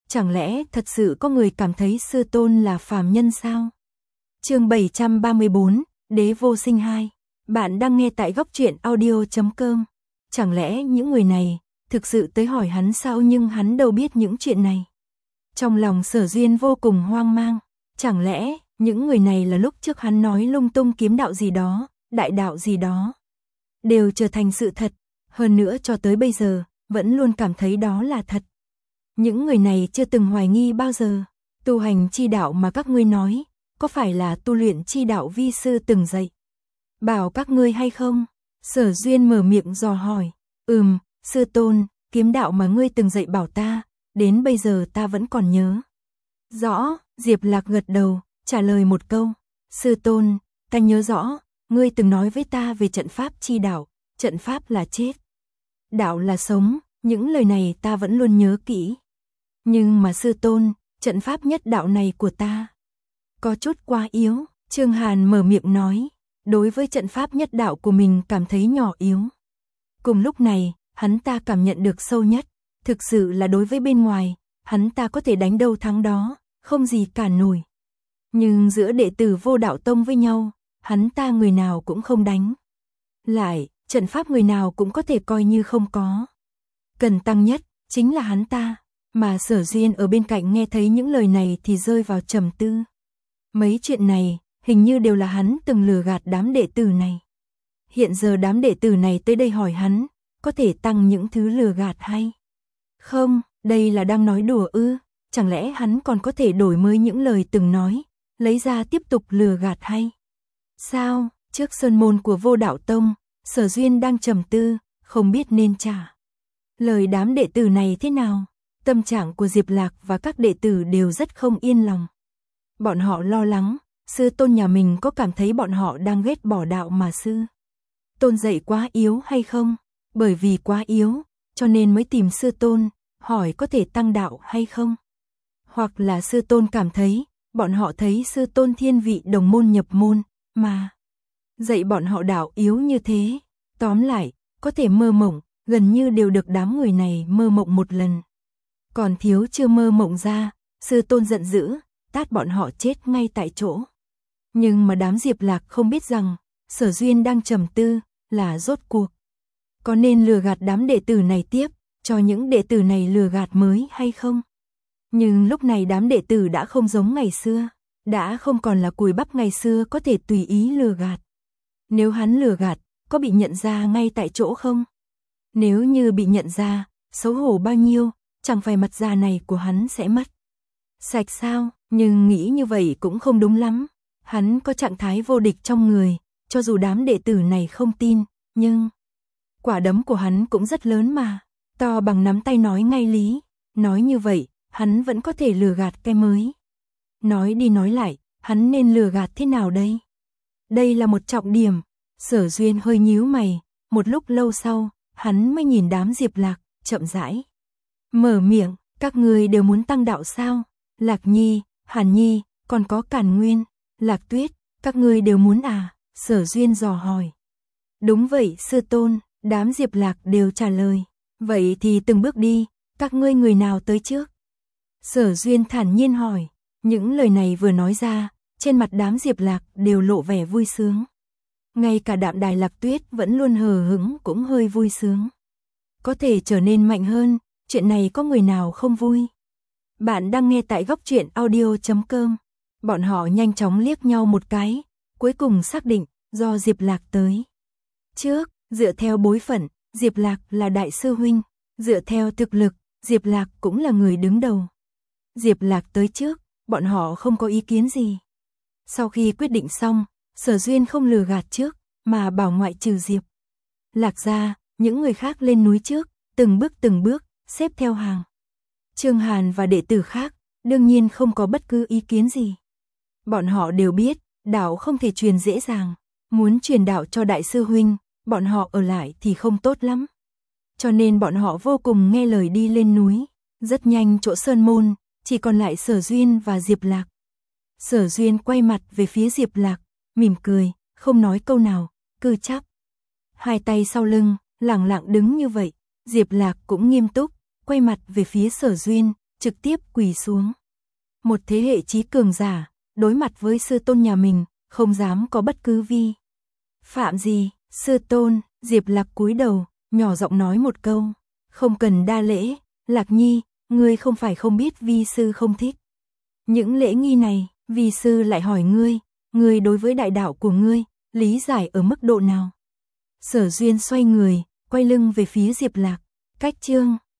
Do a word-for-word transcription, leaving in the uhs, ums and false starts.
Chẳng lẽ thật sự có người cảm thấy sư tôn là phàm nhân sao? Chương bảy trăm ba mươi bốn, Đế vô sinh hai. Bạn đang nghe tại góc truyện audio chấm com. Chẳng lẽ những người này thực sự tới hỏi hắn sao, nhưng hắn đâu biết những chuyện này. Trong lòng Sở Duyên vô cùng hoang mang. Chẳng lẽ những người này là lúc trước hắn nói lung tung kiếm đạo gì đó, đại đạo gì đó, đều trở thành sự thật, hơn nữa cho tới bây giờ vẫn luôn cảm thấy đó là thật. Những người này chưa từng hoài nghi bao giờ. Tu hành chi đạo mà các ngươi nói, có phải là tu luyện chi đạo vi sư từng dạy bảo các ngươi hay không? Sở Duyên mở miệng dò hỏi. Ừm, sư tôn, kiếm đạo mà ngươi từng dạy bảo ta, đến bây giờ ta vẫn còn nhớ rõ. Diệp Lạc gật đầu, trả lời một câu. Sư tôn, ta nhớ rõ, ngươi từng nói với ta về trận pháp chi đạo, trận pháp là chết, đạo là sống, những lời này ta vẫn luôn nhớ kỹ. Nhưng mà sư tôn, trận pháp nhất đạo này của ta có chút quá yếu. Trương Hàn mở miệng nói, đối với trận pháp nhất đạo của mình cảm thấy nhỏ yếu. Cùng lúc này, hắn ta cảm nhận được sâu nhất, thực sự là đối với bên ngoài, hắn ta có thể đánh đâu thắng đó, không gì cản nổi. Nhưng giữa đệ tử Vô Đạo Tông với nhau, hắn ta người nào cũng không đánh lại, trận pháp người nào cũng có thể coi như không có. Cần tăng nhất chính là hắn ta. Mà Sở Duyên ở bên cạnh nghe thấy những lời này thì rơi vào trầm tư. Mấy chuyện này hình như đều là hắn từng lừa gạt đám đệ tử này. Hiện giờ đám đệ tử này tới đây hỏi hắn, có thể tăng những thứ lừa gạt hay không? Đây là đang nói đùa ư? Chẳng lẽ hắn còn có thể đổi mới những lời từng nói, lấy ra tiếp tục lừa gạt hay sao? Trước sơn môn của Vô Đạo Tông, Sở Duyên đang trầm tư, không biết nên trả lời đám đệ tử này thế nào. Tâm trạng của Diệp Lạc và các đệ tử đều rất không yên lòng. Bọn họ lo lắng, sư tôn nhà mình có cảm thấy bọn họ đang ghét bỏ đạo mà sư tôn dạy quá yếu hay không? Bởi vì quá yếu, cho nên mới tìm sư tôn, hỏi có thể tăng đạo hay không? Hoặc là sư tôn cảm thấy, bọn họ thấy sư tôn thiên vị đồng môn nhập môn, mà dạy bọn họ đạo yếu như thế. Tóm lại, có thể mơ mộng, gần như đều được đám người này mơ mộng một lần. Còn thiếu chưa mơ mộng ra, sư tôn giận dữ, tát bọn họ chết ngay tại chỗ. Nhưng mà đám Diệp Lạc không biết rằng, Sở Duyên đang trầm tư, là rốt cuộc có nên lừa gạt đám đệ tử này tiếp, cho những đệ tử này lừa gạt mới hay không? Nhưng lúc này đám đệ tử đã không giống ngày xưa, đã không còn là cùi bắp ngày xưa có thể tùy ý lừa gạt. Nếu hắn lừa gạt, có bị nhận ra ngay tại chỗ không? Nếu như bị nhận ra, xấu hổ bao nhiêu, chẳng phải mặt già này của hắn sẽ mất sạch sao? Nhưng nghĩ như vậy cũng không đúng lắm. Hắn có trạng thái vô địch trong người, cho dù đám đệ tử này không tin, nhưng quả đấm của hắn cũng rất lớn mà, to bằng nắm tay nói ngay lý. Nói như vậy, hắn vẫn có thể lừa gạt cái mới. Nói đi nói lại, hắn nên lừa gạt thế nào đây? Đây là một trọng điểm. Sở Duyên hơi nhíu mày, một lúc lâu sau, hắn mới nhìn đám Diệp Lạc, chậm rãi mở miệng, các người đều muốn tăng đạo sao? Lạc Nhi, Hàn Nhi, còn có Càn Nguyên, Lạc Tuyết, các người đều muốn à? Sở Duyên dò hỏi. Đúng vậy sư tôn, đám Diệp Lạc đều trả lời. Vậy thì từng bước đi, các ngươi người nào tới trước? Sở Duyên thản nhiên hỏi. Những lời này vừa nói ra, trên mặt đám Diệp Lạc đều lộ vẻ vui sướng. Ngay cả Đạm Đài Lạc Tuyết vẫn luôn hờ hững cũng hơi vui sướng. Có thể trở nên mạnh hơn, chuyện này có người nào không vui? Bạn đang nghe tại góc truyện audio chấm com. Bọn họ nhanh chóng liếc nhau một cái, cuối cùng xác định, do Diệp Lạc tới trước, dựa theo bối phận, Diệp Lạc là đại sư huynh, dựa theo thực lực, Diệp Lạc cũng là người đứng đầu. Diệp Lạc tới trước, bọn họ không có ý kiến gì. Sau khi quyết định xong, Sở Duyên không lừa gạt trước, mà bảo ngoại trừ Diệp Lạc ra, những người khác lên núi trước, từng bước từng bước, xếp theo hàng. Trương Hàn và đệ tử khác, đương nhiên không có bất cứ ý kiến gì. Bọn họ đều biết, đạo không thể truyền dễ dàng. Muốn truyền đạo cho đại sư huynh, bọn họ ở lại thì không tốt lắm. Cho nên bọn họ vô cùng nghe lời đi lên núi. Rất nhanh chỗ sơn môn, chỉ còn lại Sở Duyên và Diệp Lạc. Sở Duyên quay mặt về phía Diệp Lạc, mỉm cười, không nói câu nào, cứ chắp hai tay sau lưng, lẳng lặng đứng như vậy. Diệp Lạc cũng nghiêm túc, quay mặt về phía Sở Duyên, trực tiếp quỳ xuống. Một thế hệ trí cường giả, đối mặt với sư tôn nhà mình, không dám có bất cứ vi phạm gì. Sư tôn, Diệp Lạc cúi đầu, nhỏ giọng nói một câu, không cần đa lễ, Lạc Nhi, ngươi không phải không biết vi sư không thích những lễ nghi này, vi sư lại hỏi ngươi, ngươi đối với đại đạo của ngươi, lý giải ở mức độ nào? Sở Duyên xoay người, quay lưng về phía Diệp Lạc, cách chương